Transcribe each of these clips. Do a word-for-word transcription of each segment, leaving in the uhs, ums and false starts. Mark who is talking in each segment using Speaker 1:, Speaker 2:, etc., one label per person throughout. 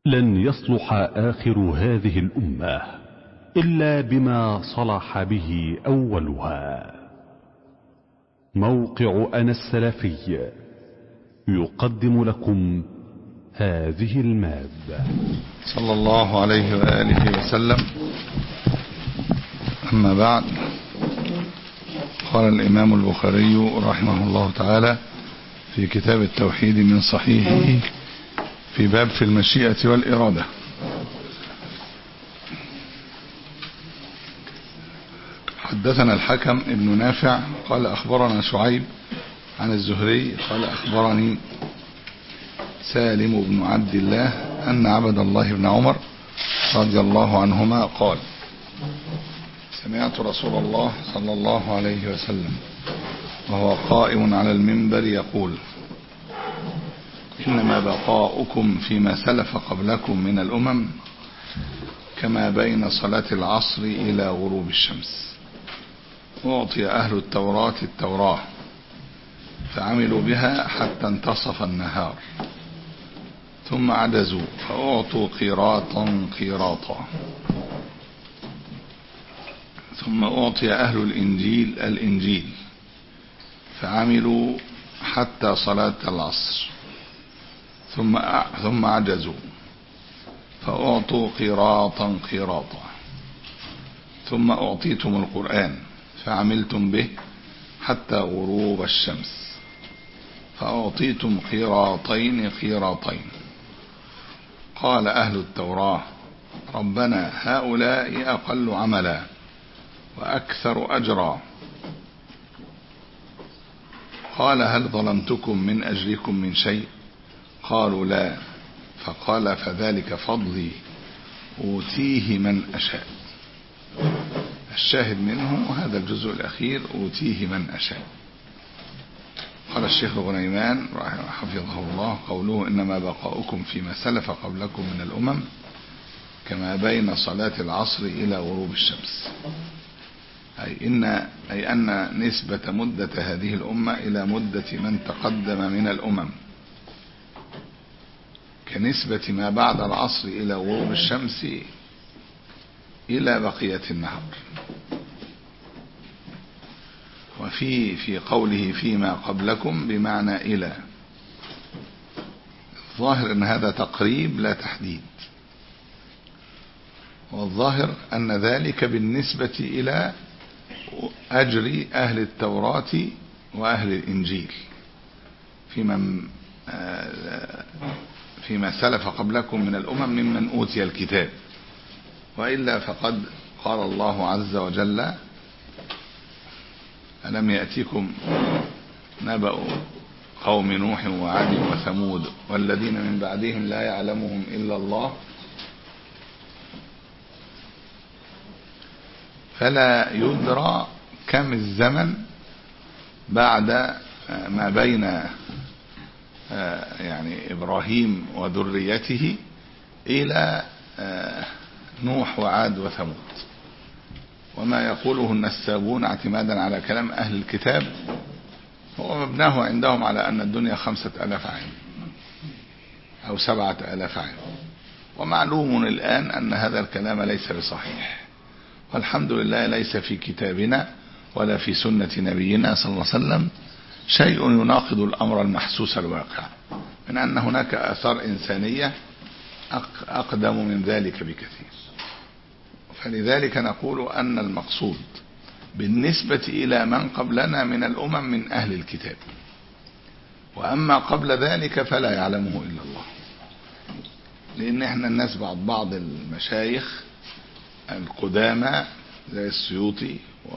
Speaker 1: لن يصلح آخر هذه الأمة إلا بما صلح به أولها. موقع أنا السلفي يقدم لكم هذه المادة.
Speaker 2: صلى الله عليه وآله وسلم. أما بعد، قال الإمام البخاري رحمه الله تعالى في كتاب التوحيد من صحيحه في باب في المشيئة والإرادة: حدثنا الحكم ابن نافع قال أخبرنا شعيب عن الزهري قال أخبرني سالم بن عبد الله أن عبد الله بن عمر رضي الله عنهما قال: سمعت رسول الله صلى الله عليه وسلم وهو قائم على المنبر يقول: إنما بقاؤكم فيما سلف قبلكم من الأمم كما بين صلاة العصر إلى غروب الشمس. أعطي أهل التوراة التوراة فعملوا بها حتى انتصف النهار، ثم عجزوا فأعطوا قيراطا قيراطا، ثم أعطي أهل الإنجيل الإنجيل فعملوا حتى صلاة العصر، ثم ثم عجزوا فأعطوا قيراطا قيراطا، ثم أعطيتم القرآن فعملتم به حتى غروب الشمس، فأعطيتم قيراطين قيراطين. قال أهل التوراة: ربنا هؤلاء أقل عملا وأكثر أجرا. قال: هل ظلمتكم من أجركم من شيء؟ قالوا: لا. فقال: فذلك فضلي أوتيه من أشاء. الشاهد منه هذا الجزء الأخير: أوتيه من أشاء. قال الشيخ غنيمان حفظه الله: قوله إنما بقاؤكم فيما سلف قبلكم من الأمم كما بين صلاة العصر إلى غروب الشمس، أي, إن أي أن نسبة مدة هذه الأمة إلى مدة من تقدم من الأمم كنسبة ما بعد العصر إلى غروب الشمس إلى بقية النهار. وفي في قوله فيما قبلكم بمعنى إلى، الظاهر أن هذا تقريب لا تحديد، والظاهر أن ذلك بالنسبة إلى أجر أهل التوراة وأهل الإنجيل فيما فيما سلف قبلكم من الأمم ممن أوتي الكتاب. وإلا فقد قال الله عز وجل: ألم يأتكم نبأ قوم نوح وعاد وثمود والذين من بعدهم لا يعلمهم إلا الله فلا يدرى كم الزمن بعد ما بين يعني إبراهيم وذريته إلى نوح وعاد وثمود. وما يقوله النسابون اعتمادا على كلام أهل الكتاب هو مبناه عندهم على أن الدنيا خمسة ألاف عام أو سبعة ألاف عام، ومعلوم الآن أن هذا الكلام ليس بصحيح، والحمد لله ليس في كتابنا ولا في سنة نبينا صلى الله عليه وسلم شيء يناقض الأمر المحسوس الواقع من أن هناك آثار إنسانية أقدم من ذلك بكثير. فلذلك نقول أن المقصود بالنسبة إلى من قبلنا من الأمم من أهل الكتاب، وأما قبل ذلك فلا يعلمه إلا الله، لأن احنا الناس بعض بعض المشايخ القدامى زي السيوطي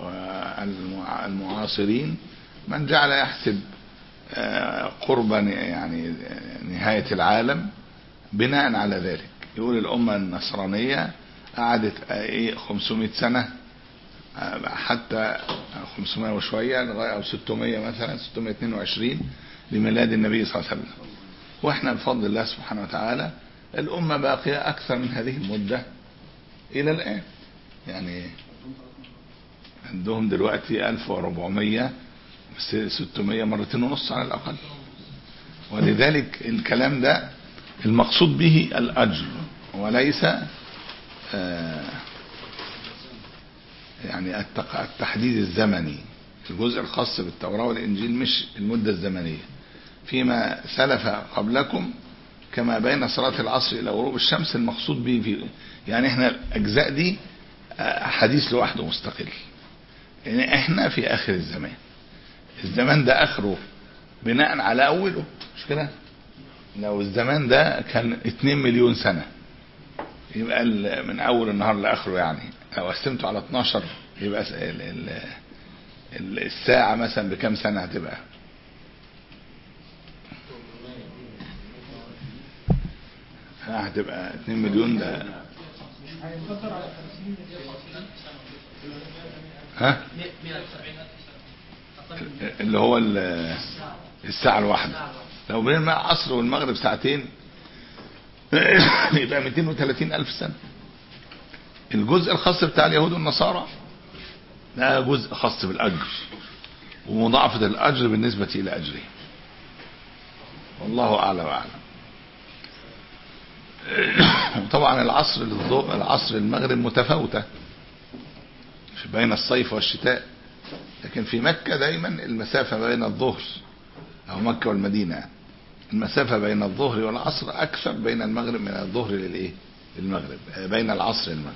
Speaker 2: والمعاصرين من جعل يحسب قربا يعني نهاية العالم بناء على ذلك. يقول الأمة النصرانية قعدت خمسمائة سنة حتى خمسمائة وشوية أو ستمائة مثلا ستمائة واثنين وعشرين لميلاد النبي صلى الله عليه وسلم، وإحنا بفضل الله سبحانه وتعالى الأمة باقية أكثر من هذه المدة إلى الآن. يعني عندهم دلوقتي ألف وأربعمائة ستمائة مرتين ونص على الأقل. ولذلك الكلام ده المقصود به الأجر وليس يعني التحديد الزمني. الجزء الخاص بالتوراة والإنجيل مش المدة الزمنية. فيما سلف قبلكم كما بين صلاة العصر إلى غروب الشمس، المقصود به في يعني احنا الأجزاء دي حديث لوحده مستقل. يعني احنا في آخر الزمان، الزمان ده آخره بناء على أوله، مش كده؟ لو الزمان ده كان اتنين مليون سنة يبقى من أول النهار لآخره، يعني لو قسمته على اتناشر يبقى الساعة مثلا بكم سنة هتبقى؟ هتبقى اتنين مليون. ده ها اللي هو الساعة الواحدة، لو بين العصر والمغرب ساعتين يبقى مئتين وثلاثين ألف سنة. الجزء الخاص بتاع اليهود والنصارى ده جزء خاص بالأجر ومضاعفة الأجر بالنسبة إلى أجره، والله أعلى وأعلم. طبعا العصر العصر المغرب متفاوتة بين الصيف والشتاء، لكن في مكة دايما المسافة بين الظهر أو مكة والمدينة المسافة بين الظهر والعصر أكثر بين المغرب من الظهر للإيه للمغرب، بين العصر للمغرب.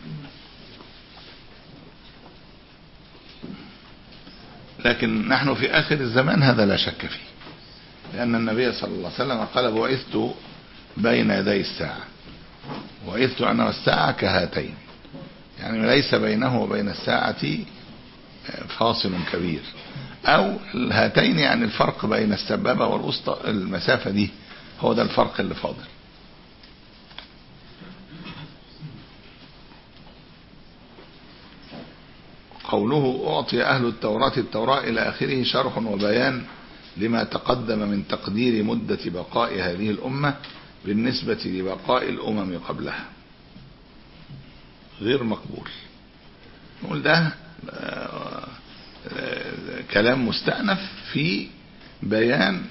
Speaker 2: لكن نحن في آخر الزمان هذا لا شك فيه، لأن النبي صلى الله عليه وسلم قال بعثت بين يدي الساعة، وعثت أنا والساعة كهاتين، يعني ليس بينه وبين الساعة فاصل كبير، أو الهاتين يعني الفرق بين السبابة والوسطى، المسافة دي هو ده الفرق اللي فاضل. قوله أعطي أهل التوراة التوراة إلى آخره شرح وبيان لما تقدم من تقدير مدة بقاء هذه الأمة بالنسبة لبقاء الأمم قبلها، غير مقبول. نقول ده كلام مستأنف في بيان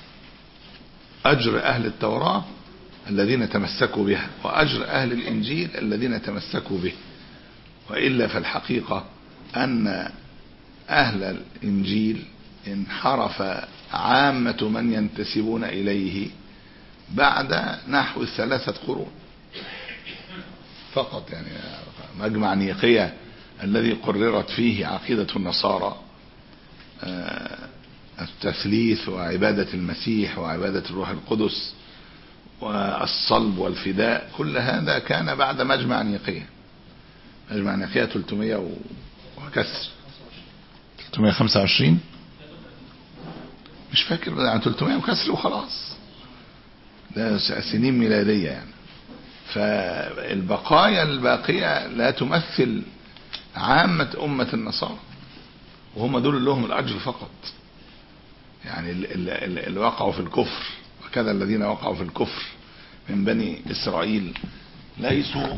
Speaker 2: أجر أهل التوراة الذين تمسكوا بها وأجر أهل الإنجيل الذين تمسكوا به، وإلا فالحقيقة أن أهل الإنجيل انحرف عامة من ينتسبون إليه بعد نحو ثلاثة قرون فقط. يعني مجمع نيقية الذي قررت فيه عقيدة النصارى التثليث وعبادة المسيح وعبادة الروح القدس والصلب والفداء، كل هذا كان بعد مجمع نيقية. مجمع نيقية ثلاثمائة وكسر، ثلاثمائة وخمسة وعشرين مش فاكر، يعني ثلاثمائة وكسر وخلاص، ده سنين ميلادية يعني. فالبقايا الباقية لا تمثل عامة أمة النصارى، وهم دول اللي لهم الأجر فقط، يعني اللي وقعوا في الكفر، وكذا الذين وقعوا في الكفر من بني إسرائيل ليسوا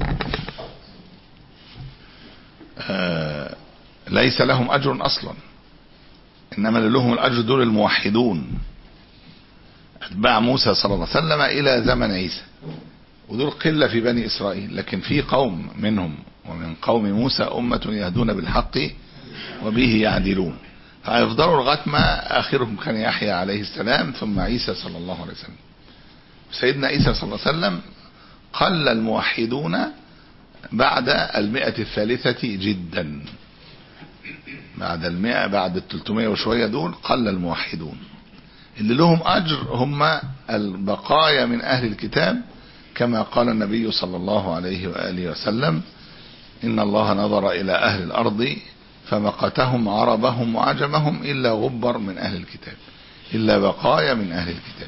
Speaker 2: آه ليس لهم أجر أصلا، إنما اللي لهم الأجر دول الموحدون أتباع موسى صلى الله عليه وسلم إلى زمن عيسى، ودول قلة في بني إسرائيل، لكن في قوم منهم ومن قوم موسى أمة يهدون بالحق وبه يعدلون، فيفضلوا لغاية ما آخرهم كان يحيى عليه السلام ثم عيسى صلى الله عليه وسلم. سيدنا عيسى صلى الله عليه وسلم قل الموحدون بعد المئة الثالثة جدا، بعد المئة بعد الثلاثمائة وشوية دول قل الموحدون. اللي لهم أجر هم البقايا من أهل الكتاب، كما قال النبي صلى الله عليه وآله وسلم إن الله نظر إلى أهل الأرض فمقتهم عربهم وعجمهم إلا غبر من أهل الكتاب، إلا بقايا من أهل الكتاب.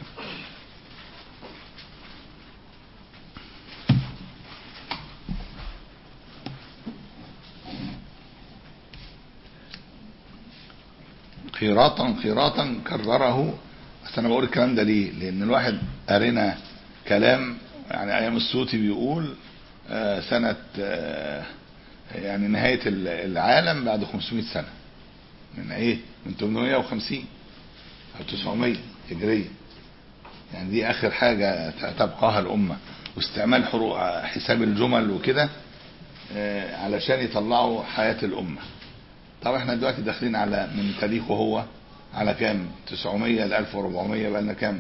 Speaker 2: قيراطا قيراطا كرره. بس أنا بقول الكلام ده ليه؟ لأن الواحد أرنا كلام يعني أيام السوتي بيقول آه سنة آه يعني نهاية العالم بعد خمسمائة سنة، من ايه من ثمانمائة وخمسين او تسعمائة هجرية، يعني دي اخر حاجة تبقاها الامة. واستعمال حروف حساب الجمل وكده علشان يطلعوا حياة الأمة. طبعا احنا دلوقتي داخلين على من تاريخه هو على كام؟ تسعمية ل ألف وأربعمية، بقى لنا كام؟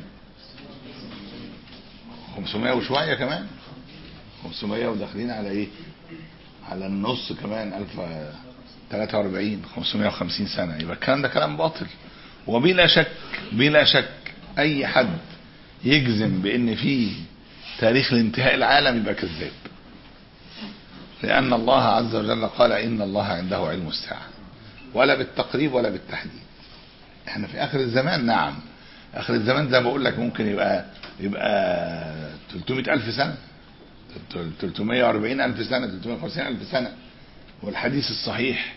Speaker 2: خمسمية وشوية كمان، خمسمية وداخلين على ايه؟ على النص كمان، ألف وثلاثة وأربعين، خمسمية وخمسين سنة. يبقى الكلام ده كلام باطل. وبلا شك بلا شك اي حد يجزم بان في تاريخ لانتهاء العالم يبقى كذاب، لان الله عز وجل قال ان الله عنده علم الساعة، ولا بالتقريب ولا بالتحديد. احنا في اخر الزمان، نعم اخر الزمان زي ما بقول لك ممكن يبقى يبقى ثلاثمائة ألف سنة، ثلاثمائة وأربعين ألف سنة، ثلاثمائة وخمسين ألف سنة. والحديث الصحيح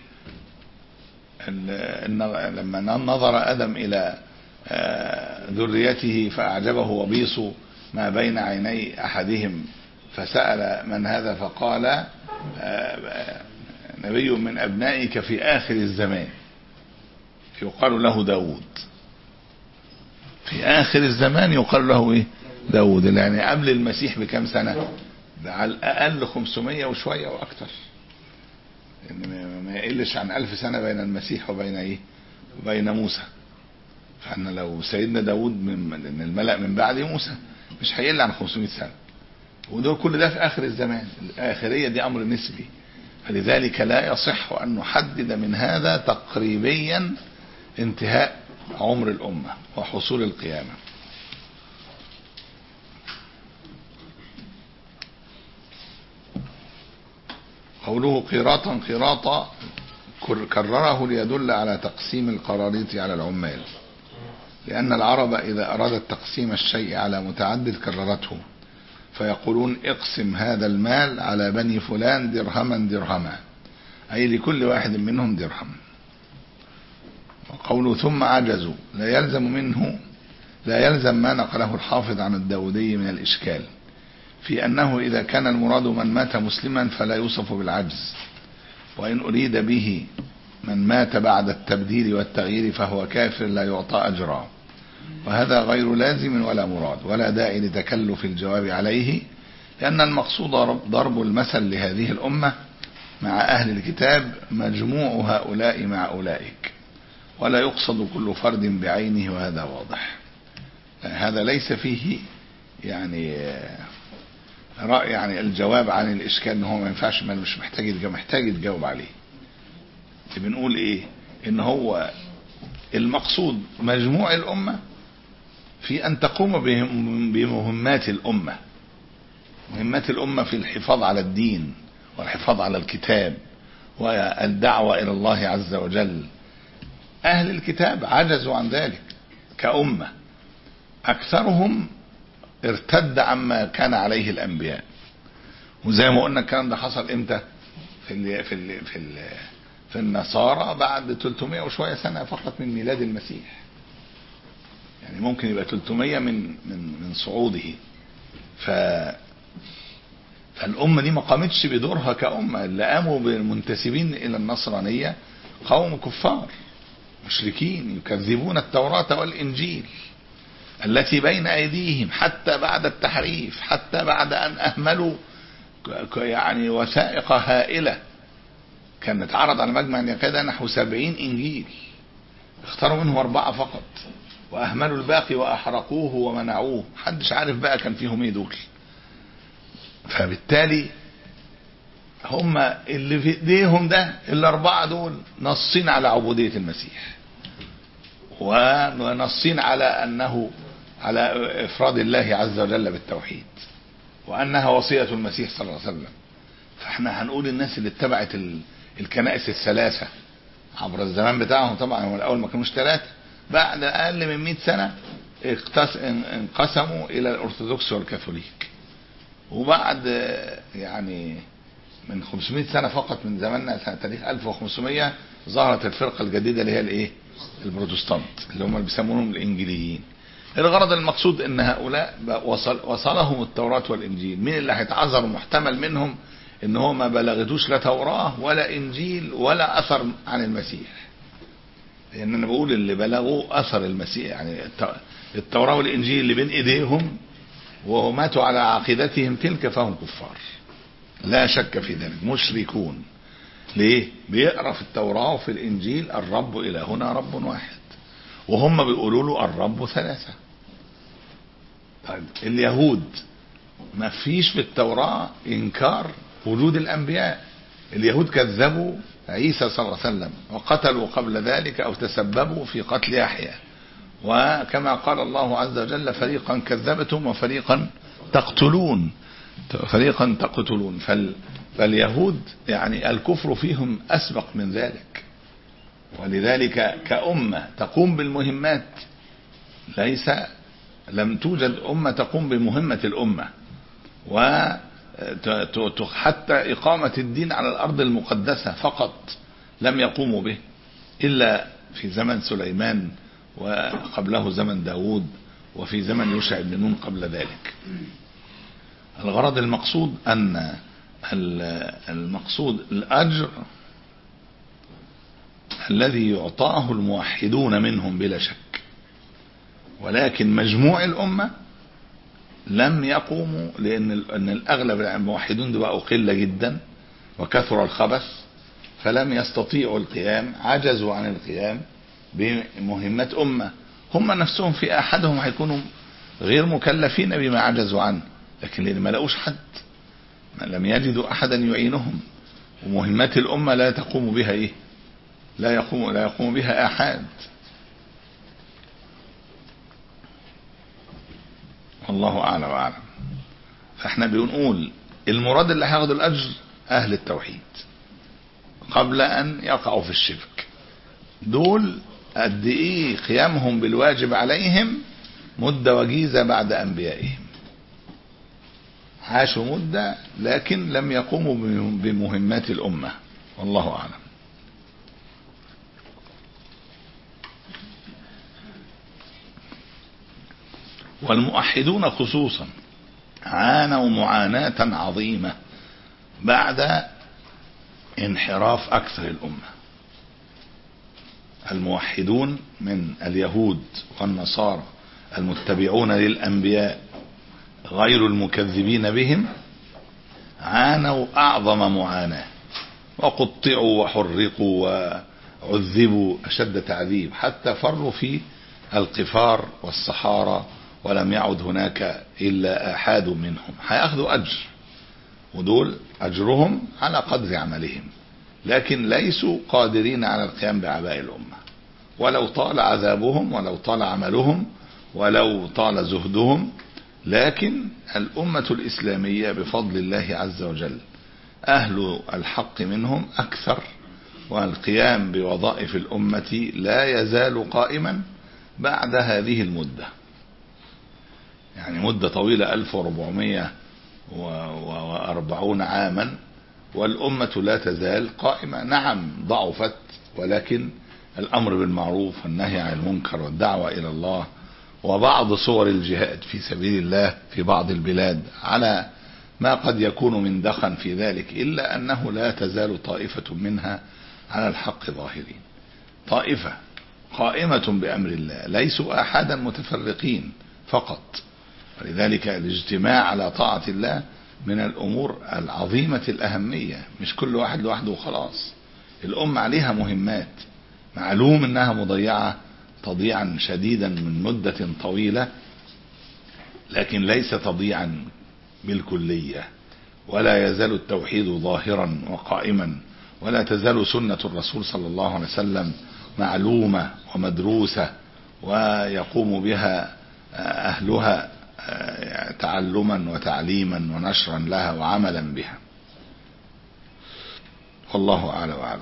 Speaker 2: ان لما نظر آدم الى ذريته فأعجبه وبيص ما بين عيني أحدهم فسأل من هذا فقال نبي من أبنائك في آخر الزمان يقال له داود. في آخر الزمان يقال له إيه؟ داود. يعني قبل المسيح بكم سنة؟ على الأقل خمسمية وشوية وأكتر، يعني ما يقلش عن ألف سنة بين المسيح وبين إيه؟ وبين موسى. فاحنا لو سيدنا داود من الملأ من بعد موسى مش هيقل عن خمسمائة سنة، ودول كل ده في آخر الزمان. الآخرية دي أمر نسبي، فلذلك لا يصح أن نحدد من هذا تقريبيا انتهاء عمر الأمة وحصول القيامة. قوله قيراطا قيراطا كرره ليدل على تقسيم القراريط على العمال، لأن العرب إذا أرادت تقسيم الشيء على متعدد كررته، فيقولون اقسم هذا المال على بني فلان درهما درهما، أي لكل واحد منهم درهم. وقوله ثم عجزوا لا يلزم منه لا يلزم ما نقله الحافظ عن الداودي من الإشكال في أنه إذا كان المراد من مات مسلما فلا يوصف بالعجز، وإن أريد به من مات بعد التبديل والتغيير فهو كافر لا يعطى أجرا، وهذا غير لازم ولا مراد، ولا داعي لتكلف الجواب عليه، لأن المقصود ضرب المثل لهذه الأمة مع أهل الكتاب مجموع هؤلاء مع أولئك، ولا يقصد كل فرد بعينه، وهذا واضح. هذا ليس فيه يعني رأي يعني الجواب عن الإشكال إن هو ما ينفعش، ما مش محتاج يتجاوب محتاج يتجاوب عليه. بنقول إيه؟ إن هو المقصود مجموع الأمة في أن تقوم بمهمات الأمة، مهمات الأمة في الحفاظ على الدين والحفاظ على الكتاب والدعوة إلى الله عز وجل. أهل الكتاب عجزوا عن ذلك كأمة، أكثرهم ارتد عما كان عليه الأنبياء. وزي ما قلنا الكلام ده حصل إمتى؟ في ال في ال في ال في النصارى بعد ثلاثمائة وشوية سنة فقط من ميلاد المسيح، يعني ممكن يبقى ثلاثمائة من من من صعوده. ف فالأمة دي ما قامتش بدورها كأمة. اللي قاموا بالمنتسبين إلى النصرانية قوم كفار مشركين يكذبون التوراة والإنجيل التي بين أيديهم حتى بعد التحريف، حتى بعد أن أهملوا يعني وثائق هائلة كانت عرض على مجمع النقادة نحو سبعين إنجيل، اختاروا منهم أربعة فقط وأهملوا الباقي وأحرقوه ومنعوه، محدش عارف بقى كان فيهم ايه دول. فبالتالي هم اللي في ايديهم ده الأربعة دول نصين على عبودية المسيح، ونصين على أنه على إفراد الله عز وجل بالتوحيد، وأنها وصية المسيح صلى الله عليه وسلم. فاحنا هنقول الناس اللي اتبعت الكنائس الثلاثة عبر الزمان بتاعهم، طبعا هم الأول ما كانوش ثلاثة، بعد أقل من مئة سنة انقسموا إلى الأرثوذكس والكاثوليك، وبعد يعني من خمسمائة سنة فقط من زماننا سنة تاريخ ألف وخمسمائة ظهرت الفرقة الجديدة اللي هي الايه؟ البروتستانت، اللي هم اللي بيسمونهم الإنجيليين. الغرض المقصود ان هؤلاء وصل وصلهم التوراة والإنجيل. مين اللي هيتعذر محتمل منهم ان هو ما بلغتوش لا توراة ولا إنجيل ولا أثر عن المسيح؟ لأن أنا بقول اللي بلغوا أثر المسيح، يعني التوراة والإنجيل اللي بين إيديهم وماتوا على عقيدتهم تلك فهم كفار لا شك في ذلك، مشركون. ليه؟ بيقرأ في التوراة وفي الإنجيل الرب إلهنا رب واحد، وهم بيقولوا له الرب ثلاثة. طيب اليهود ما فيش في التوراة إنكار وجود الأنبياء، اليهود كذبوا عيسى صلى الله عليه وسلم وقتلوا قبل ذلك أو تسببوا في قتل يحيى، وكما قال الله عز وجل فريقا كذبتم وفريقا تقتلون فريقا تقتلون. فال فاليهود يعني الكفر فيهم أسبق من ذلك، ولذلك كأمة تقوم بالمهمات ليس لم توجد أمة تقوم بمهمة الأمة، وحتى إقامة الدين على الأرض المقدسة فقط لم يقوموا به إلا في زمن سليمان وقبله زمن داود وفي زمن يوشع بن نون قبل ذلك. الغرض المقصود أن المقصود الأجر الذي يعطاه الموحدون منهم بلا شك، ولكن مجموع الأمة لم يقوموا، لأن الأغلب الموحدون بقوا قلة جدا وكثر الخبث، فلم يستطيعوا القيام، عجزوا عن القيام بمهمة أمة. هم نفسهم في أحدهم هيكونوا غير مكلفين بما عجزوا عنه، لكن لأن ما لقوش حد، ما لم يجدوا أحدا يعينهم، ومهمات الأمة لا تقوم بها إيه لا يقوم لا يقوم بها أحد. والله أعلم وأعلم. فاحنا بنقول المراد اللي هياخدوا الأجر أهل التوحيد قبل أن يقعوا في الشرك. دول قد إيه قيامهم بالواجب عليهم مدة وجيزة بعد أنبيائهم، عاشوا مدة لكن لم يقوموا بمهمات الأمة، والله أعلم. والموحدون خصوصا عانوا معاناة عظيمة بعد انحراف أكثر الأمة. الموحدون من اليهود والنصارى المتبعون للأنبياء غير المكذبين بهم عانوا أعظم معاناة، وقطعوا وحرقوا وعذبوا أشد تعذيب، حتى فروا في القفار والصحارى ولم يعد هناك إلا آحاد منهم. هيأخذوا أجر، ودول أجرهم على قدر عملهم، لكن ليسوا قادرين على القيام بعباء الأمة، ولو طال عذابهم ولو طال عملهم ولو طال زهدهم. لكن الأمة الإسلامية بفضل الله عز وجل أهل الحق منهم أكثر، والقيام بوظائف الأمة لا يزال قائما بعد هذه المدة، يعني مدة طويلة ألف وأربعمائة وأربعين عاما والأمة لا تزال قائمة. نعم ضعفت، ولكن الأمر بالمعروف والنهي عن المنكر والدعوة إلى الله وبعض صور الجهاد في سبيل الله في بعض البلاد على ما قد يكون من دخن في ذلك، إلا أنه لا تزال طائفة منها على الحق ظاهرين، طائفة قائمة بأمر الله، ليسوا أحدا متفرقين فقط. ولذلك الاجتماع على طاعة الله من الأمور العظيمة الأهمية، مش كل واحد لوحده وخلاص. الأمة عليها مهمات معلوم أنها مضيعة تضيعا شديدا من مدة طويلة، لكن ليس تضيعا بالكلية، ولا يزال التوحيد ظاهرا وقائما، ولا تزال سنة الرسول صلى الله عليه وسلم معلومة ومدروسة ويقوم بها أهلها تعلما وتعليما ونشرا لها وعملا بها. والله أعلى وأعلم.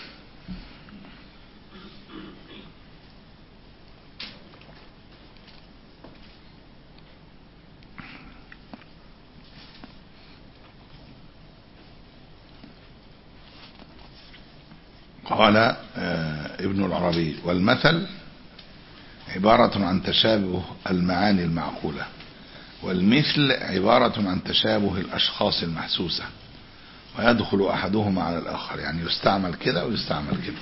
Speaker 2: قال ابن العربي: والمثل عبارة عن تشابه المعاني المعقولة، والمثل عبارة عن تشابه الأشخاص المحسوسة، ويدخل أحدهما على الآخر، يعني يستعمل كده ويستعمل كده.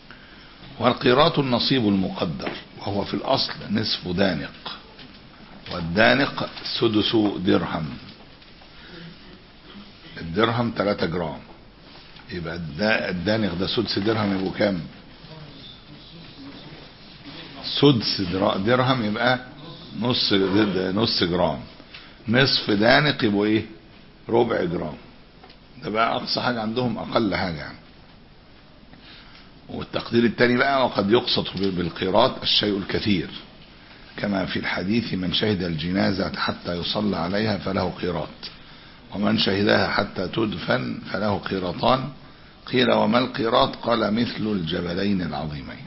Speaker 2: والقيراط النصيب المقدر، وهو في الأصل نصف دانق، والدانق سدس درهم. الدرهم ثلاثة جرام، يبقى الدانق ده سدس درهم يبقوا كام؟ سدس درهم يبقى نص نص جرام. نصف دانق يبقوا ايه؟ ربع جرام. ده بقى اقصى حاجة عندهم، اقل حاجة يعني. والتقدير الثاني بقى: وقد يقصد بالقيراط الشيء الكثير، كما في الحديث: من شهد الجنازة حتى يصلى عليها فله قيراط، ومن شهدها حتى تدفن فله قيراطان. قيل: وما القيراط؟ قال: مثل الجبلين العظيمين.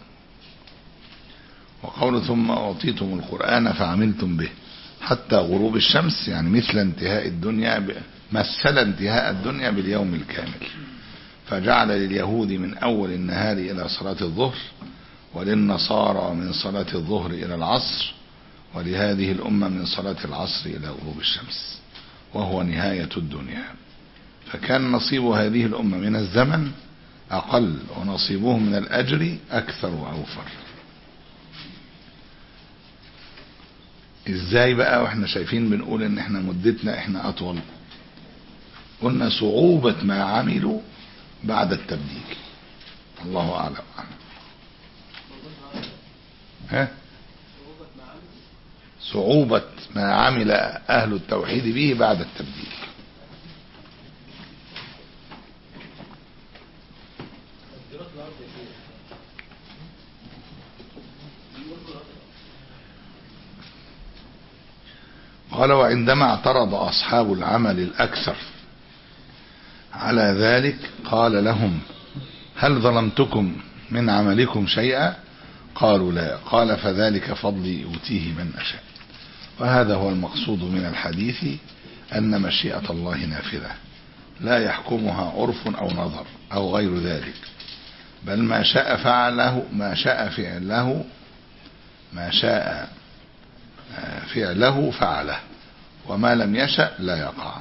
Speaker 2: وقول: ثم أعطيتم القرآن فعملتم به حتى غروب الشمس، يعني مثل انتهاء الدنيا ب... مثل انتهاء الدنيا باليوم الكامل، فجعل لليهود من أول النهار إلى صلاة الظهر، وللنصارى من صلاة الظهر إلى العصر، ولهذه الأمة من صلاة العصر إلى غروب الشمس، وهو نهاية الدنيا. فكان نصيب هذه الأمة من الزمن أقل، ونصيبهم من الأجر أكثر وأوفر. إزاي بقى وإحنا شايفين بنقول إن إحنا مدتنا إحنا أطول؟ قلنا: صعوبة ما عملوا بعد التبديل. الله أعلم. ها؟ صعوبة ما عمل أهل التوحيد به بعد التبديل. قال: وعندما اعترض أصحاب العمل الأكثر على ذلك قال لهم: هل ظلمتكم من عملكم شيئا؟ قالوا: لا. قال: فذلك فضلي يؤتيه من أشاء. وهذا هو المقصود من الحديث، أن مشيئة الله نافذة لا يحكمها عرف أو نظر أو غير ذلك، بل ما شاء فعله ما شاء فعله ما شاء فعله فعله، وما لم يشأ لا يقع.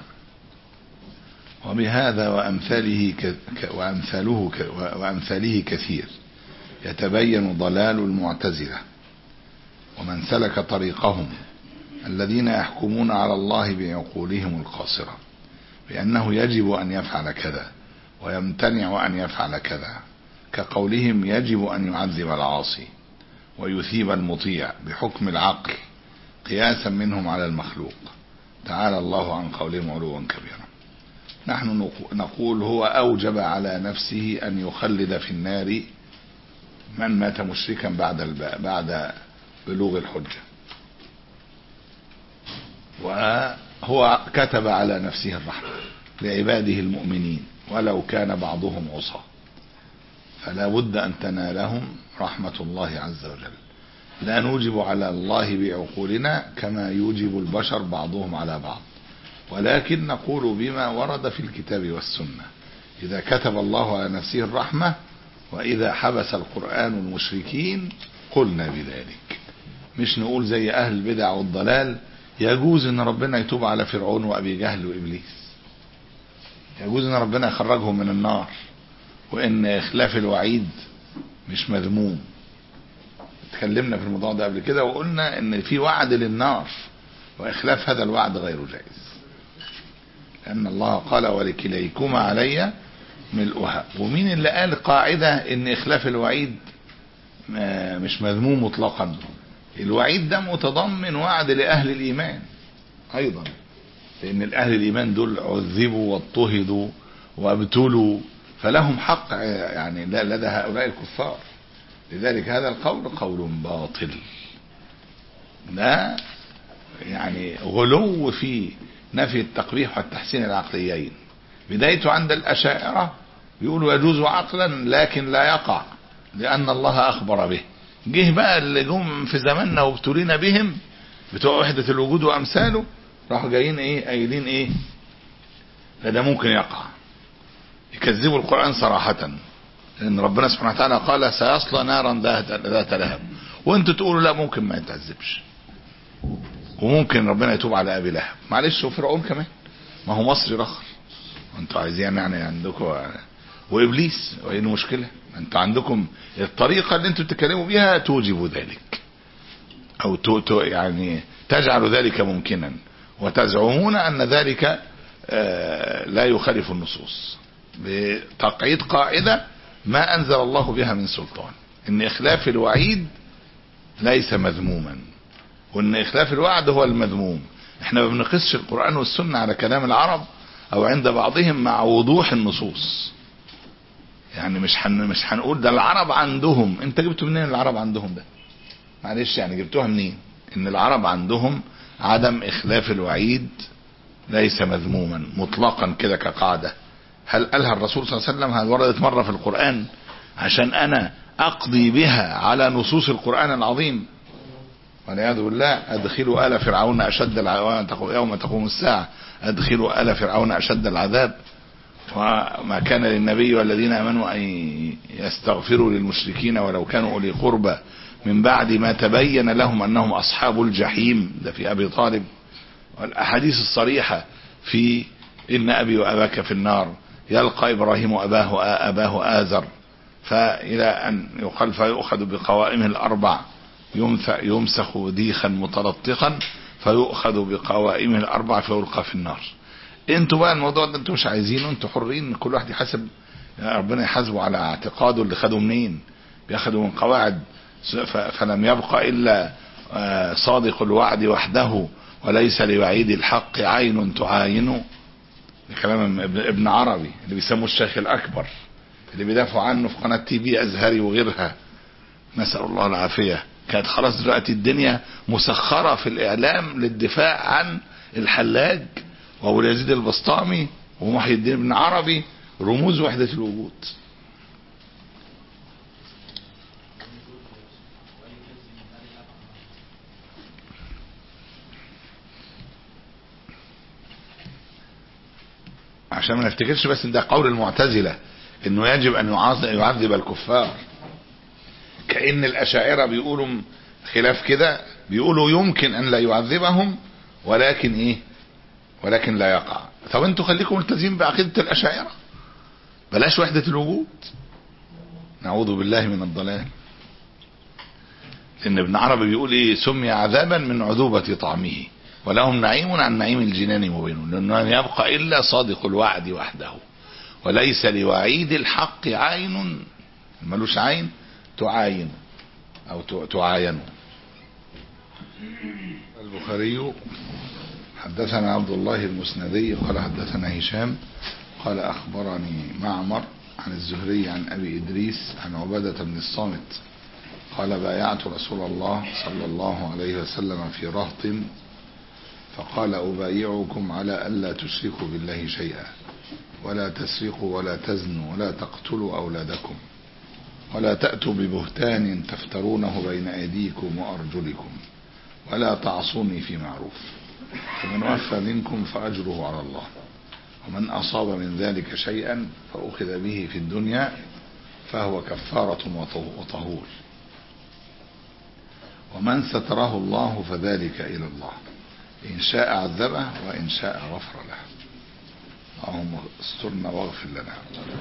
Speaker 2: وبهذا وأمثاله وأمثاله وأمثاله كثير يتبين ضلال المعتزلة ومن سلك طريقهم، الذين يحكمون على الله بعقولهم القاصرة بأنه يجب أن يفعل كذا ويمتنع أن يفعل كذا، كقولهم: يجب أن يعذب العاصي ويثيب المطيع بحكم العقل قياسا منهم على المخلوق. تعالى الله عن قولهم علوا كبيرا. نحن نقول: هو أوجب على نفسه أن يخلد في النار من مات مشركا بعد بعد بلوغ الحجة، وهو كتب على نفسه الرحمة لعباده المؤمنين ولو كان بعضهم عصى، فلا بد أن تنالهم رحمة الله عز وجل. لا نوجب على الله بعقولنا كما يوجب البشر بعضهم على بعض، ولكن نقول بما ورد في الكتاب والسنة. إذا كتب الله على نفسه الرحمة وإذا حبس القرآن المشركين قلنا بذلك. مش نقول زي أهل البدع والضلال: يجوز أن ربنا يتوب على فرعون وأبي جهل وإبليس، يجوز أن ربنا يخرجهم من النار، وإن إخلاف الوعيد مش مذموم. اتكلمنا في الموضوع ده قبل كده وقلنا ان في وعد للنار، واخلاف هذا الوعد غير جائز، لان الله قال: ولكليكما علي ملؤها. ومين اللي قال قاعدة ان اخلاف الوعيد مش مذموم مطلقا؟ الوعيد ده متضمن وعد لأهل الإيمان أيضا، لأن الأهل الإيمان دول عذبوا واضطهدوا وابتلوا، فلهم حق يعني لدى هؤلاء الكفار. لذلك هذا القول قول باطل، ده يعني غلو في نفي التقبيح والتحسين العقليين. بدايته عند الأشاعرة بيقولوا يجوز عقلا لكن لا يقع لأن الله أخبر به. جه بقى اللي جم في زماننا وابتلينا بهم بتوع وحدة الوجود وأمثاله، راحوا جايين ايه قايلين ايه لا ده ممكن يقع، يكذبوا القرآن صراحة، لأن ربنا سبحانه وتعالى قال: سيصلى نارا ذات لهب، وانتوا تقولوا لا ممكن ما يتعذبش، وممكن ربنا يتوب على أبي لهب. معلش، وفرعون كمان ما هو مصري رخر، وانتوا عايزين يعني عندكم، وإبليس، وايه المشكلة؟ انتوا عندكم الطريقة اللي انتوا بتتكلموا بيها توجب ذلك، او تو تو يعني تجعل ذلك ممكنا، وتزعمون أن ذلك لا يخالف النصوص بتقعيد قاعدة ما أنزل الله بها من سلطان، إن إخلاف الوعيد ليس مذموما، وإن إخلاف الوعد هو المذموم. احنا ما بنقيسش القرآن والسنة على كلام العرب أو عند بعضهم مع وضوح النصوص. يعني مش حن مش هنقول ده العرب عندهم، انت جبتوا منين العرب عندهم ده؟ معلش يعني جبتوها منين؟ ان العرب عندهم عدم إخلاف الوعيد ليس مذموما مطلقا كده كقاعدة. هل قالها الرسول صلى الله عليه وسلم؟ هل وردت مرة في القرآن عشان انا اقضي بها على نصوص القرآن العظيم؟ والعياذ بالله. ادخلوا آل فرعون اشد العذاب يوم تقوم الساعة، ادخلوا آل فرعون اشد العذاب. وما كان للنبي والذين امنوا ان يستغفروا للمشركين ولو كانوا اولي قربى من بعد ما تبين لهم انهم اصحاب الجحيم، ده في ابي طالب. والاحاديث الصريحة في ان ابي واباك في النار، يلقى ابراهيم اباه اباه آزر، فالى ان يقال فيؤخذ بقوائمه الاربع، يمسخ ديخا متلطخا فيؤخذ بقوائمه الاربع فيلقى في النار. انتوا بقى الموضوع ده انتوا مش عايزينه، انتوا حرين، كل واحد يحاسب ربنا يحاسبه على اعتقاده اللي خده منين. بياخدوا من قواعد فلم يبقى الا صادق الوعد وحده وليس لوعيد الحق عين تعاين. كلام ابن عربي اللي بيسموه الشيخ الاكبر، اللي بيدافعوا عنه في قناة تي في ازهري وغيرها، نسأل الله العافية. كانت خلاص دلوقتي الدنيا مسخرة في الاعلام للدفاع عن الحلاج وابو يزيد البسطامي ومحي الدين ابن عربي، رموز وحدة الوجود. عشان ما نفتكرش بس ان ده قول المعتزلة انه يجب ان يعذب الكفار، كأن الاشاعرة بيقولوا خلاف كده، بيقولوا يمكن ان لا يعذبهم ولكن ايه، ولكن لا يقع. طب انتوا خليكم ملتزمين بعقيدة الاشاعرة، بلاش وحدة الوجود، نعوذ بالله من الضلال. ان ابن عربي بيقول ايه، سمي عذابا من عذوبة طعمه ولهم نعيم عن نعيم الجنان مبين، لانه يبقى الا صادق الوعد وحده وليس لوعيد الحق عين، ملوش عين تعاين او تعاين. البخاري حدثنا عبد الله المسندي قال حدثنا هشام قال اخبرني معمر عن الزهري عن ابي ادريس عن عبادة بن الصامت قال بايعت رسول الله صلى الله عليه وسلم في رهط فقال أبايعكم على ألا تشركوا بالله شيئا ولا تسرقوا ولا تزنوا ولا تقتلوا أولادكم ولا تأتوا ببهتان تفترونه بين أيديكم وأرجلكم ولا تعصوني في معروف، فمن وفى منكم فأجره على الله، ومن أصاب من ذلك شيئا فأخذ به في الدنيا فهو كفارة وطهور، ومن ستره الله فذلك إلى الله، إن شاء عذبه وإن شاء غفر له. اللهم استرنا واغفر لنا.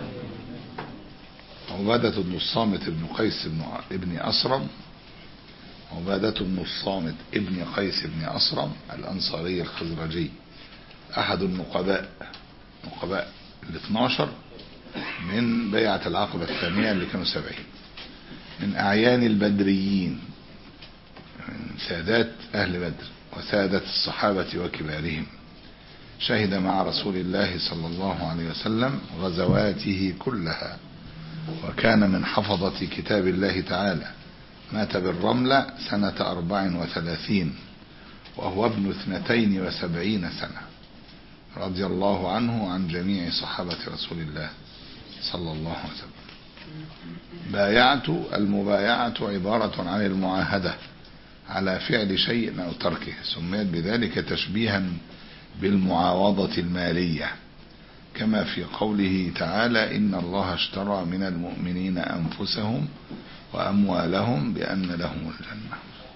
Speaker 2: عبادة بن الصامت بن قيس بن أسرم، عبادة بن الصامت ابن قيس بن أسرم الأنصاري الخزرجي، أحد النقباء نقباء الاثناشر من بيعة العقبة الثانية اللي كانوا سبعين، من أعيان البدريين، من سادات أهل بدر وسادة الصحابة وكبارهم، شهد مع رسول الله صلى الله عليه وسلم غزواته كلها، وكان من حفظة كتاب الله تعالى، مات بالرملة سنة أربع وثلاثين وهو ابن اثنتين وسبعين سنة، رضي الله عنه عن جميع صحابة رسول الله صلى الله عليه وسلم. بايعت، المبايعة عبارة عن المعاهدة على فعل شيء أو تركه، سميت بذلك تشبيها بالمعاوضة المالية، كما في قوله تعالى إن الله اشترى من المؤمنين أنفسهم وأموالهم بأن لهم الجنة.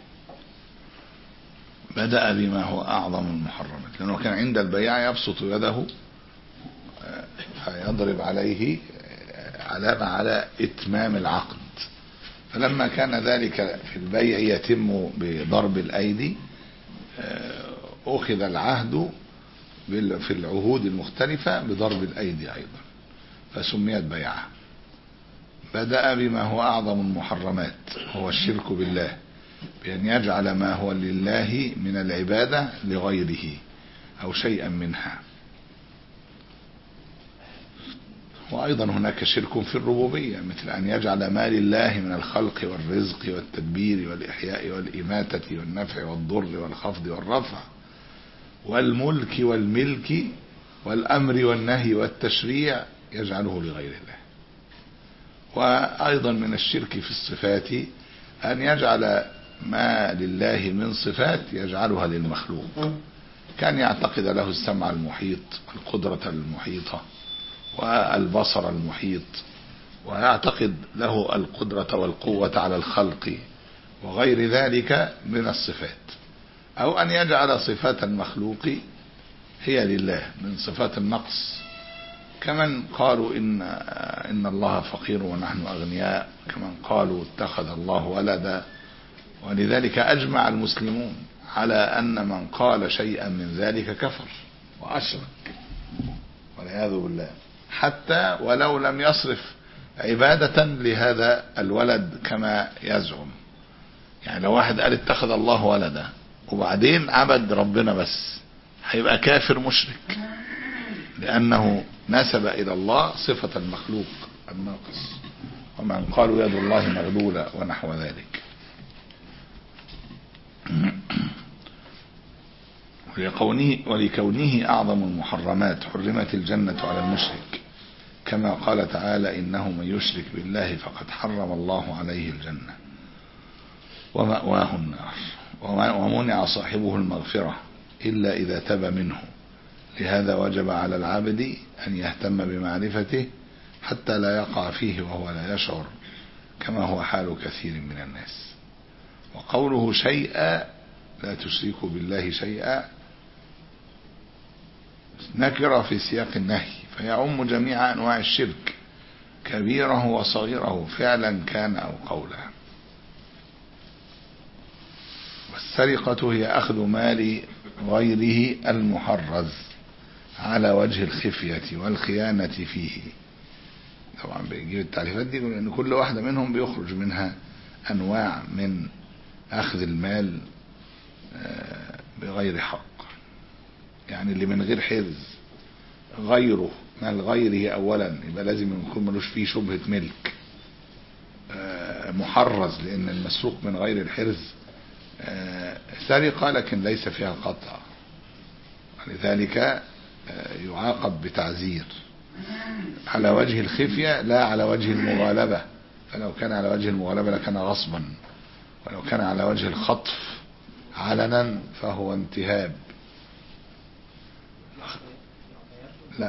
Speaker 2: بدأ بما هو أعظم المحرمات، لأنه كان عند البيع يبسط يده فيضرب عليه علامة على إتمام العقد، فلما كان ذلك في البيع يتم بضرب الأيدي أخذ العهد في العهود المختلفة بضرب الأيدي أيضا فسميت بيعة. بدأ بما هو أعظم المحرمات هو الشرك بالله، بأن يجعل ما هو لله من العبادة لغيره أو شيئا منها. وأيضا هناك شرك في الربوبية، مثل أن يجعل ما لله من الخلق والرزق والتدبير والإحياء والإماتة والنفع والضر والخفض والرفع والملك والملك والأمر والنهي والتشريع يجعله لغير الله. وأيضا من الشرك في الصفات أن يجعل ما لله من صفات يجعلها للمخلوق، كان يعتقد له السمع المحيط والقدرة المحيطة والبصر المحيط، ويعتقد له القدرة والقوة على الخلق وغير ذلك من الصفات. أو أن يجعل صفات المخلوق هي لله من صفات النقص، كمن قالوا إن, إن الله فقير ونحن أغنياء، كمن قالوا اتخذ الله ولدا. ولذلك أجمع المسلمون على أن من قال شيئا من ذلك كفر وأشرك والعياذ بالله، حتى ولو لم يصرف عبادة لهذا الولد كما يزعم. يعني لو واحد قال اتخذ الله ولدا وبعدين عبد ربنا بس، هيبقى كافر مشرك، لأنه نسب إلى الله صفة المخلوق الناقص، ومن قالوا يد الله مغلولة ونحو ذلك. ولكونه, ولكونه أعظم المحرمات حرمت الجنة على المشرك، كما قال تعالى إنه من يشرك بالله فقد حرم الله عليه الجنة ومأواه النار ومنع صاحبه المغفرة إلا إذا تاب منه. لهذا وجب على العبد أن يهتم بمعرفته حتى لا يقع فيه وهو لا يشعر، كما هو حال كثير من الناس. وقوله شيئا لا تشركوا بالله شيئا نكرة في سياق النهي، فيعم جميع أنواع الشرك كبيره وصغيره فعلا كان أو قولا. والسرقة هي أخذ مال غيره المحرز على وجه الخفية والخيانة فيه. طبعا بيجيب التعريفات دي لأن كل واحدة منهم بيخرج منها أنواع من أخذ المال بغير حق. يعني اللي من غير حرز غيره مال غيره أولا يبقى لازم يكون ملوش فيه شبهة ملك، محرز لأن المسروق من غير الحرز سرقة لكن ليس فيها قطع، لذلك يعاقب بتعزير على وجه الخفية لا على وجه المغالبة. فلو كان على وجه المغالبة لكان غصبا، ولو كان على وجه الخطف علنا فهو انتهاب. لا،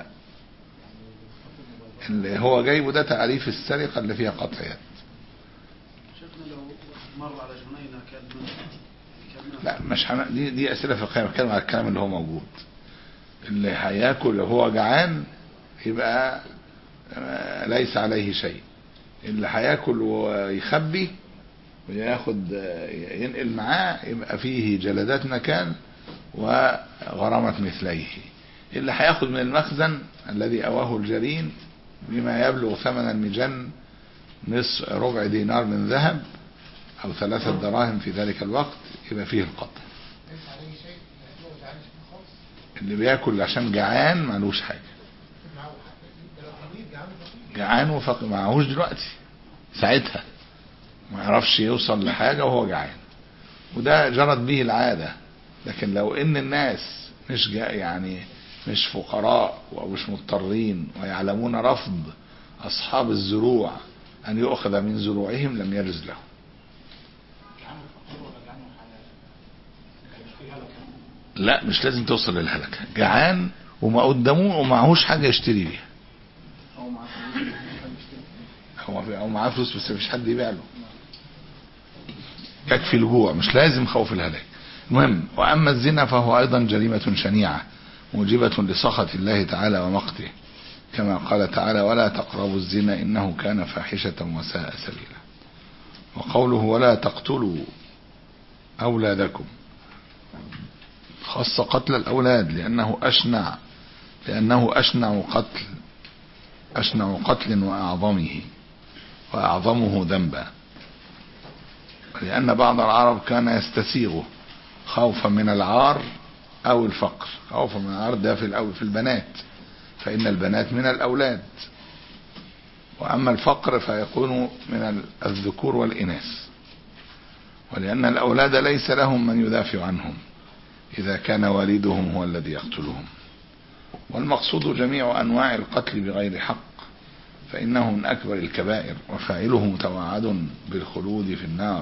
Speaker 2: اللي هو جايبه ده تعريف السرقة اللي فيها قطع يد.
Speaker 3: شيخنا لو مر على جنينة كلمة
Speaker 2: لا مش حم... دي دي أسئلة فقهية، بتكلم على الكلام اللي هو موجود. اللي هياكل وهو جعان يبقى ليس عليه شيء، اللي هياكل ويخبي وياخد ينقل معاه يبقى فيه جلدات مكان وغرامة مثليه. اللي هياخد من المخزن الذي أواه الجرين بما يبلغ ثمن المجن نصف ربع دينار من ذهب أو ثلاثة دراهم في ذلك الوقت يبقى فيه القطع. اللي بياكل عشان جعان معلوش حاجة، جعان وفقر معهوش دلوقتي ساعتها ما يعرفش يوصل لحاجة وهو جعان، وده جرت به العادة. لكن لو ان الناس مش يعني مش فقراء ومش مضطرين ويعلمون رفض اصحاب الزروع ان يؤخذ من زروعهم لم يجز له. لا مش لازم توصل للهلكة، جعان وما قدامه ومعهوش حاجة يشتري بيها، هو معاه فلوس بس مفيش حد يبيع له، يكفي الجوع مش لازم خوف الهلاك. المهم، وأما الزنا فهو أيضا جريمة شنيعة موجبة لسخط الله تعالى ومقته، كما قال تعالى ولا تقربوا الزنا إنه كان فاحشة وساء سبيلا. وقوله ولا تقتلوا أولادكم خاصة قتل الأولاد لأنه أشنع لأنه أشنع قتل أشنع قتل وأعظمه وأعظمه ذنبا، لأن بعض العرب كان يستسيغه خوفا من العار أو الفقر. خوفا من العار ده في في البنات، فإن البنات من الأولاد، وأما الفقر فيكون من الذكور والإناث، ولأن الأولاد ليس لهم من يدافع عنهم إذا كان والدهم هو الذي يقتلهم. والمقصود جميع أنواع القتل بغير حق، فإنه من أكبر الكبائر، وفاعله متوعد بالخلود في النار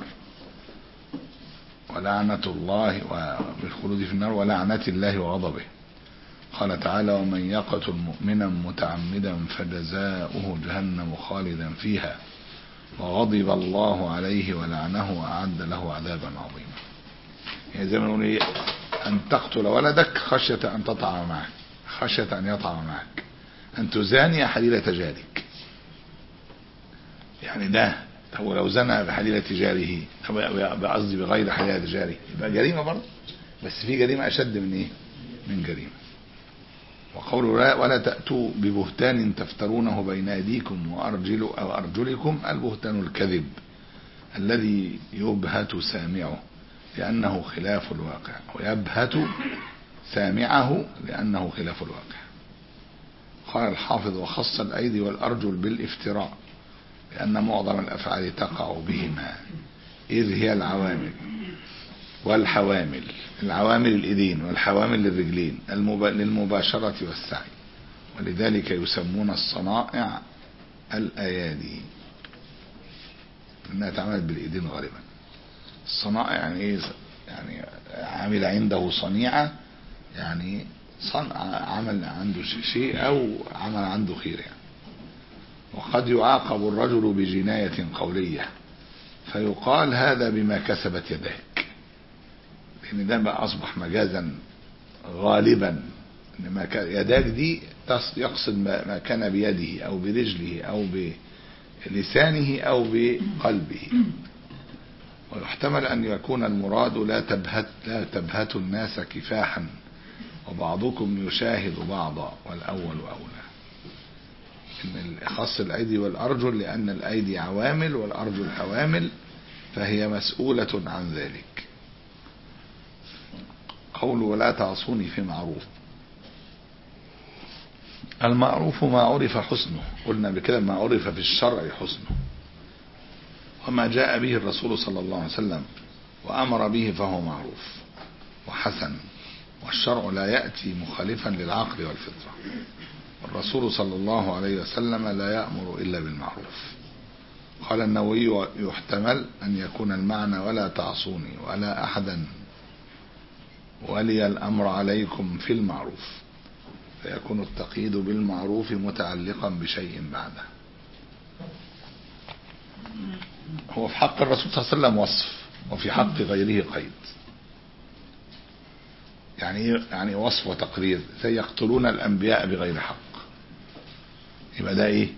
Speaker 2: ولعنة الله وبالخلود في النار ولعنة الله وغضبه. قال تعالى: ومن يقتل مؤمنا متعمدا فجزاؤه جهنم خالدا فيها وغضب الله عليه ولعنه وأعد له عذابا عظيما. يعني زي ما نقول ايه، أن تقتل ولدك خشية أن تطعم معك، خشية أن يطعم معك، أن تزاني حليلة جارك. يعني ده هو لو زنى بحليلة جاره، بقصدي بغير حليلة جاره، يبقى جريمة برضه، بس في جريمة أشد من ايه؟ من جريمة. وقوله ولا تأتوا ببهتان تفترونه بين أيديكم وأرجل أو أرجلكم، البهتان الكذب الذي يبهت سامعه لأنه خلاف الواقع، ويبهت سامعه لأنه خلاف الواقع. قال الحافظ: وخص الأيدي والأرجل بالافتراء لأن معظم الأفعال تقع بهما، إذ هي العوامل والحوامل، العوامل الإيدين والحوامل للرجلين للمباشرة والسعي، ولذلك يسمون الصنائع الأيادي لأنها تعمل بالإيدين غالبا. الصنائع يعني إيه؟ يعني عامل عنده صنيعة، يعني صنع عمل عنده شيء أو عمل عنده خير يعني. وقد يعاقب الرجل بجناية قولية فيقال هذا بما كسبت يداك، لأن ده بقى أصبح مجازا غالبا، إن يداك دي يقصد ما كان بيده أو برجله أو بلسانه أو بقلبه. ويحتمل أن يكون المراد لا تبهت لا تبهت الناس كفاحا وبعضكم يشاهد بعضا، والأول أولى. إن خص الأيدي والأرجل لأن الأيدي عوامل والأرجل حوامل، فهي مسؤولة عن ذلك. قول ولا تعصوني في معروف، المعروف ما عرف حسنه، قلنا بكده ما عرف في الشرع حسنه، وما جاء به الرسول صلى الله عليه وسلم وأمر به فهو معروف وحسن، والشرع لا يأتي مخالفا للعقل والفطرة، والرسول صلى الله عليه وسلم لا يأمر إلا بالمعروف. قال النووي: يحتمل أن يكون المعنى ولا تعصوني ولا أحدا ولي الأمر عليكم في المعروف، فيكون التقييد بالمعروف متعلقا بشيء بعده. هو في حق الرسول صلى الله عليه وسلم وصف، وفي حق غيره قيد. يعني يعني وصف وتقرير، سيقتلون الأنبياء بغير حق، يبقى ده ايه؟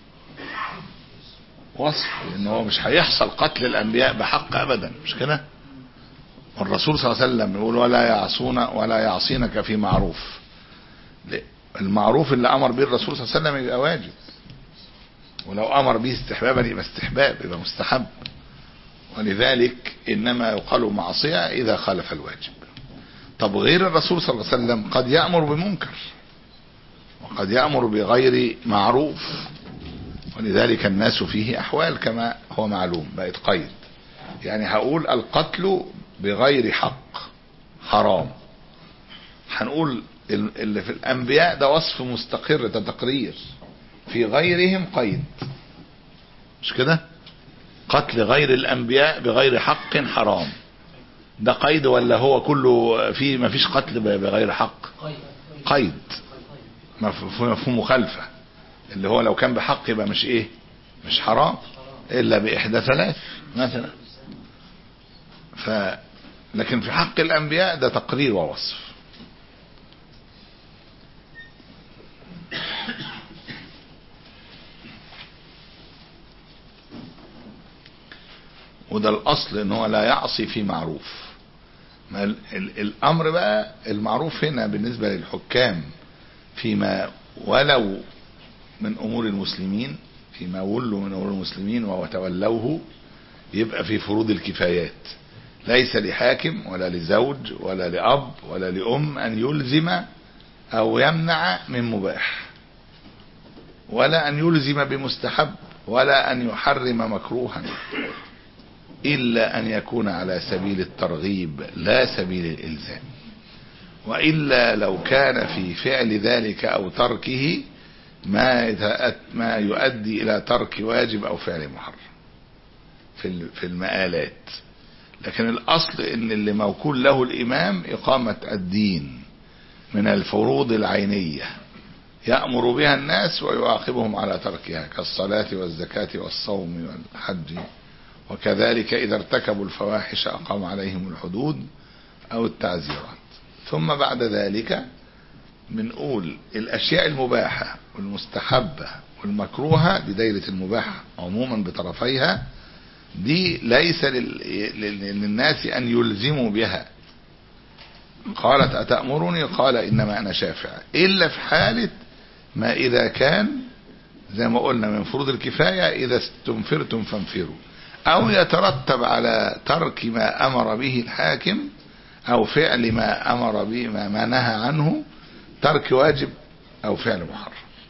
Speaker 2: وصف، لأنه هو مش هيحصل قتل الأنبياء بحق أبدا، مش كده؟ والرسول صلى الله عليه وسلم يقول ولا يعصون ولا يعصينك في معروف، المعروف اللي أمر به الرسول صلى الله عليه وسلم يبقى واجب، ولو أمر به استحبابا يبقى استحباب، يبقى مستحب. ولذلك إنما يقال معصية إذا خالف الواجب. طب غير الرسول صلى الله عليه وسلم قد يأمر بمنكر وقد يأمر بغير معروف، ولذلك الناس فيه أحوال كما هو معلوم، بقت قيد. يعني هقول القتل بغير حق حرام، هنقول اللي في الأنبياء ده وصف مستقر، ده تقرير، في غيرهم قيد، مش كده؟ قتل غير الأنبياء بغير حق حرام، ده قيد ولا هو كله فيه ما فيش قتل بغير حق؟ قيد، مفهوم مخالفة، اللي هو لو كان بحق يبقى مش ايه؟ مش حرام الا باحدى ثلاث مثلا. ف لكن في حق الانبياء ده تقرير ووصف. وده الاصل ان هو لا يعصي في معروف، ما ال ال الأمر بقى المعروف هنا بالنسبة للحكام فيما ولوا من أمور المسلمين، فيما ولوا من أمور المسلمين وتولوه، يبقى في فروض الكفايات. ليس لحاكم ولا لزوج ولا لأب ولا لأم أن يلزم أو يمنع من مباح، ولا أن يلزم بمستحب، ولا أن يحرم مكروها، إلا أن يكون على سبيل الترغيب لا سبيل الإلزام. وإلا لو كان في فعل ذلك أو تركه ما ما يؤدي إلى ترك واجب أو فعل محرم في في المآلات. لكن الأصل إن اللي موكول له الإمام إقامة الدين من الفروض العينية يأمر بها الناس ويعاقبهم على تركها، كالصلاة والزكاة والصوم والحج. وكذلك إذا ارتكبوا الفواحش أقام عليهم الحدود أو التعزيرات. ثم بعد ذلك بنقول الأشياء المباحة والمستحبة والمكروهة، دي دايرة المباحة عموما بطرفيها، دي ليس للناس أن يلزموا بها. قالت أتأمرني؟ قال إنما أنا شافع، إلا في حالة ما إذا كان زي ما قلنا من فروض الكفاية، إذا استنفرتم فانفروا، أو يترتب على ترك ما أمر به الحاكم أو فعل ما أمر به ما نهى عنه ترك واجب أو فعل محرم.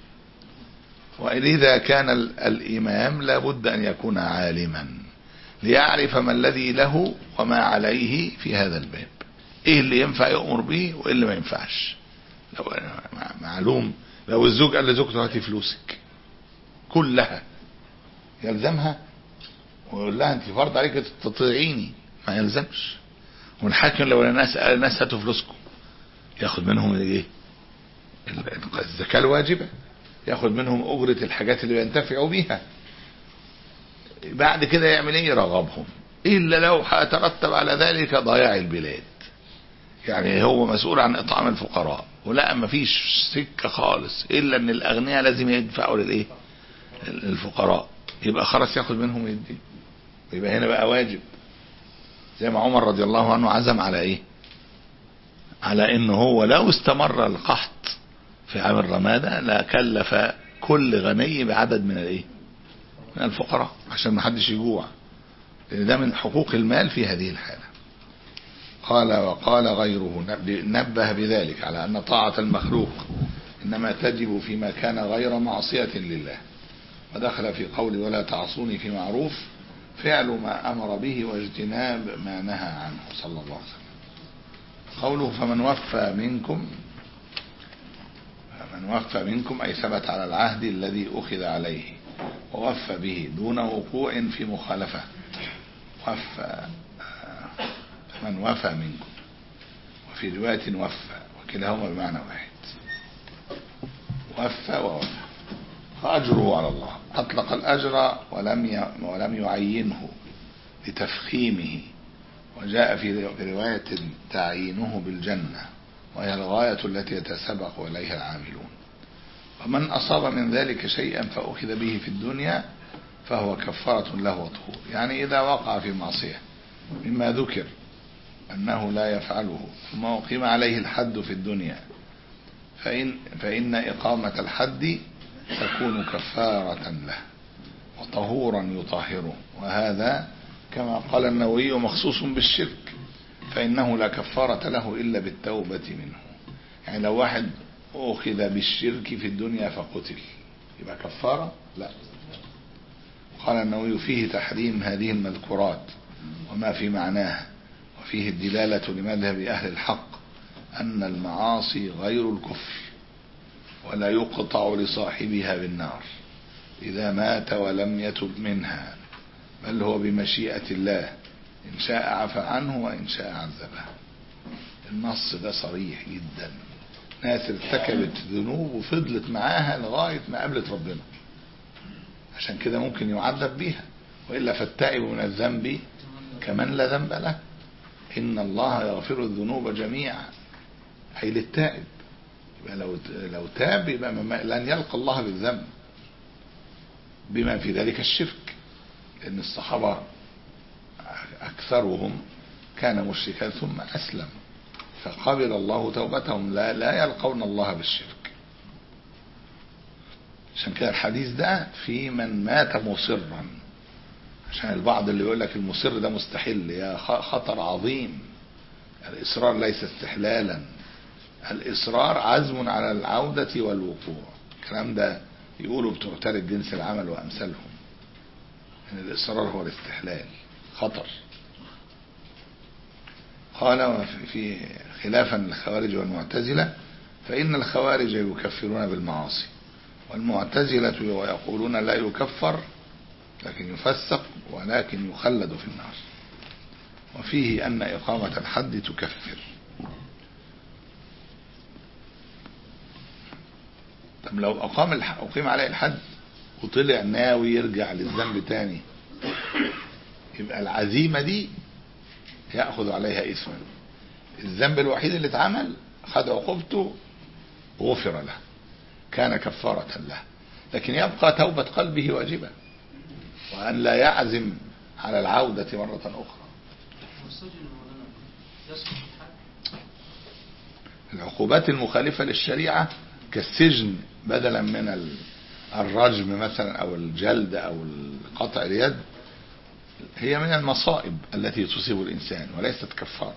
Speaker 2: وإذا كان الإمام لابد أن يكون عالما ليعرف ما الذي له وما عليه في هذا الباب، إيه اللي ينفع يأمر به وإيه اللي ما ينفعش. لو معلوم لو الزوج قال لزوجته هاتي فلوسك كلها، يلزمها ويقول لها انت فرض عليك تطيعيني؟ ما يلزمش. والحاكم لو الناس قال الناس هاتوا فلوسكم، ياخد منهم ايه؟ الزكاة الواجبة، ياخد منهم أجرة الحاجات اللي ينتفعوا بيها. بعد كده يعمل ايه؟ يرغبهم، إلا لو هيترتب على ذلك ضياع البلاد. يعني هو مسؤول عن إطعام الفقراء، ولا ما فيش سكة خالص إلا أن الأغنياء لازم يدفعوا للإيه؟ الفقراء، يبقى خلاص ياخد منهم ويدي، يبقى هنا بقى واجب. زي ما عمر رضي الله عنه عزم على ايه؟ على انه هو لو استمر القحط في عام الرمادة لا كلف كل غني بعدد من الايه؟ من الفقراء، عشان ما حدش يجوع، لان ده من حقوق المال في هذه الحالة. قال وقال غيره نبه بذلك على ان طاعة المخلوق انما تجب فيما كان غير معصية لله، ودخل في قول ولا تعصوني في معروف فعل ما أمر به واجتناب ما نهى عنه صلى الله عليه وسلم. قوله فمن وفى منكم، فمن وفى منكم أي ثبت على العهد الذي أخذ عليه ووفى به دون وقوع في مخالفة. وفى من وفى منكم، وفي رواية وفى، وكلاهما بمعنى واحد، وفى ووفى، فأجره على الله. أطلق الأجر ولم ولم يعينه لتفخيمه، وجاء في رواية تعيينه بالجنة، وهي الغاية التي يتسابق إليها العاملون. ومن أصاب من ذلك شيئا فأخذ به في الدنيا فهو كفارة له وطهور. يعني إذا وقع في معصية مما ذكر أنه لا يفعله ثم أقيم عليه الحد في الدنيا، فإن, فإن إقامة الحد تكون كفارة له وطهورا يطهره. وهذا كما قال النووي مخصوص بالشرك، فإنه لا كفارة له إلا بالتوبة منه. يعني لو واحد أخذ بالشرك في الدنيا فقتل يبقى كفارة؟ لا. قال النووي فيه تحريم هذه المذكورات وما في معناها، وفيه الدلالة لمذهب أهل الحق أن المعاصي غير الكفر، ولا يقطع لصاحبها بالنار إذا مات ولم يتب منها، بل هو بمشيئة الله إن شاء عفى عنه وإن شاء عذبه. النص ده صريح جدا. ناس ارتكبت ذنوب وفضلت معاها لغاية ما قابلت ربنا، عشان كده ممكن يعذب بيها، وإلا فالتائب من الذنب كمن لا ذنب له، إن الله يغفر الذنوب جميعا، أي للتائب. يبقى لو لو تاب يبقى لن يلقى الله بالذنب، بما في ذلك الشرك، لأن الصحابة أكثرهم كان مشركا ثم أسلم فقبل الله توبتهم، لا, لا يلقون الله بالشرك. عشان كده الحديث ده في من مات مصرا، عشان البعض اللي يقول لك المصر ده مستحيل، يا خطر عظيم. الإصرار ليس استحلالا، الإصرار عزم على العودة والوقوع. الكلام ده يقولوا بتوع تارك جنس العمل وأمثالهم، إن الإصرار هو الاستحلال، خطر. قال في خلافا للخوارج والمعتزلة، فإن الخوارج يكفرون بالمعاصي، والمعتزلة ويقولون لا يكفر لكن يفسق ولكن يخلد في النار، وفيه أن إقامة الحد تكفر. طب لو أقام الح... أقيم عليه الحد وطلع ناوي يرجع للذنب تاني، يبقى العزيمة دي يأخذ عليها إثما. الذنب الوحيد اللي اتعمل خد عقوبته غفر له، كان كفارة له، لكن يبقى توبة قلبه واجبة، وأن لا يعزم على العودة مرة أخرى. العقوبات المخالفة للشريعة كالسجن بدلا من الرجم مثلا أو الجلد أو قطع اليد، هي من المصائب التي تصيب الإنسان وليست كفارة.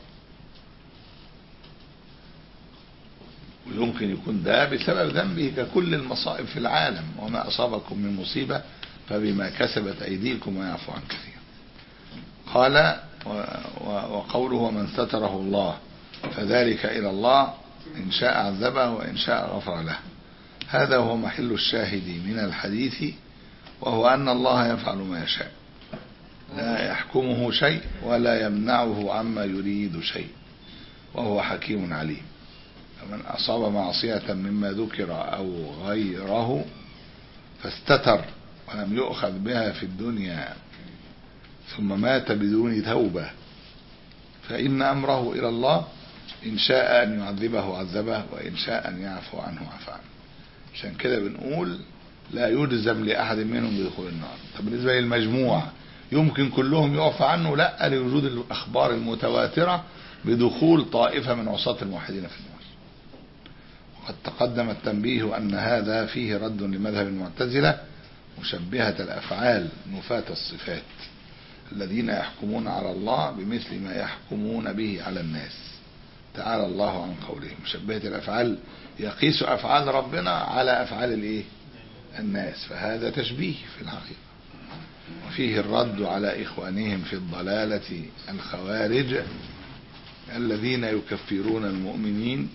Speaker 2: ويمكن يكون ده بسبب ذنبه ككل المصائب في العالم، وما أصابكم من مصيبة فبما كسبت أيديكم ويعفو عن كثير. قال وقوله ومن ستره الله فذلك إلى الله إن شاء عذبه وإن شاء غفر له. هذا هو محل الشاهد من الحديث، وهو أن الله يفعل ما يشاء، لا يحكمه شيء ولا يمنعه عما يريد شيء، وهو حكيم عليم. فمن أصاب معصية مما ذكر أو غيره فاستتر ولم يؤخذ بها في الدنيا ثم مات بدون توبة، فإن أمره إلى الله، إن شاء أن يعذبه عذبه وإن شاء أن يعفو عنه عفو عنه. عشان كده بنقول لا يلزم لأحد منهم بدخول النار. طب بالنسبة للمجموع يمكن كلهم يعفى عنه؟ لا، لوجود الأخبار المتواترة بدخول طائفة من عصاة الموحدين في النار. وقد تقدم التنبيه أن هذا فيه رد لمذهب المعتزلة مشبهة الأفعال نفاة الصفات، الذين يحكمون على الله بمثل ما يحكمون به على الناس، تعالى الله عن قولهم. مشبهة الأفعال يقيس أفعال ربنا على أفعال الإيه؟ الناس، فهذا تشبيه في الحقيقة. وفيه الرد على إخوانهم في الضلالة الخوارج الذين يكفرون المؤمنين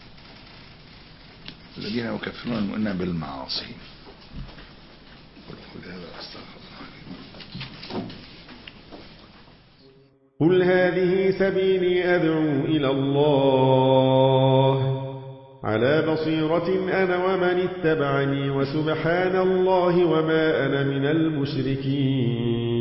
Speaker 2: الذين يكفرون المؤمنين بالمعاصي.
Speaker 4: قل هذه سبيلي أدعو إلى الله على بصيرة أنا ومن اتبعني وسبحان الله وما أنا من المشركين.